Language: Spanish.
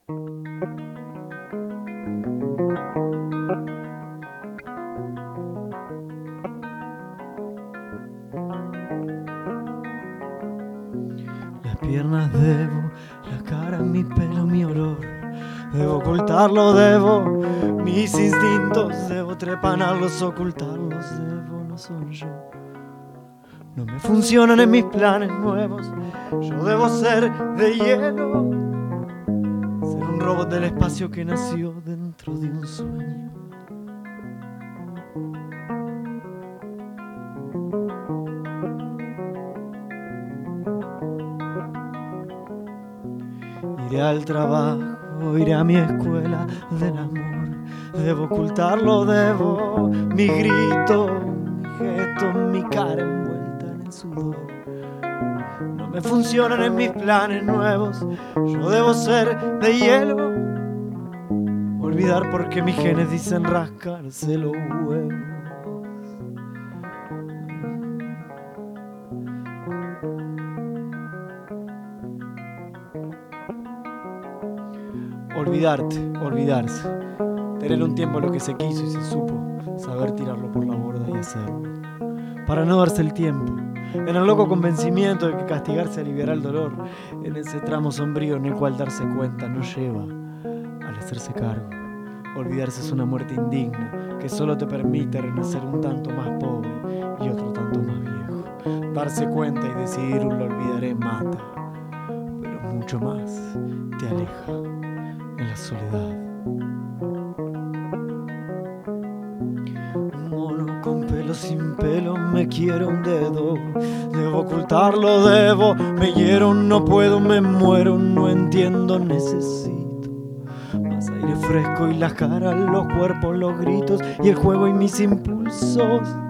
Las piernas debo, la cara, mi pelo, mi olor. Debo ocultarlo, debo, mis instintos, debo trepanarlos, ocultarlos, debo, no soy yo. No me funcionan en mis planes nuevos, yo debo ser de hielo, ser un robot del espacio que nació dentro de un sueño. Iré al trabajo, iré a mi escuela del amor. Debo ocultarlo, debo, mi grito, mi gesto, mi cara envuelta en el sudor. No me funcionan en mis planes nuevos, yo debo ser de hielo. Olvidar porque mis genes dicen rascarse los huevos. Olvidarte, olvidarse. Tener un tiempo lo que se quiso y se supo, saber tirarlo por la borda y hacerlo. Para no darse el tiempo, en el loco convencimiento de que castigarse aliviará el dolor, en ese tramo sombrío en el cual darse cuenta no lleva al hacerse cargo. Olvidarse es una muerte indigna que solo te permite renacer un tanto más pobre y otro tanto más viejo. Darse cuenta y decidir un lo olvidaré mata, pero mucho más te aleja en la soledad. Un mono con pelo sin pelo, me quiero un dedo. Debo ocultarlo, debo, me hiero, no puedo, me muero, no entiendo, necesito más aire fresco y las caras, los cuerpos, los gritos y el juego y mis impulsos.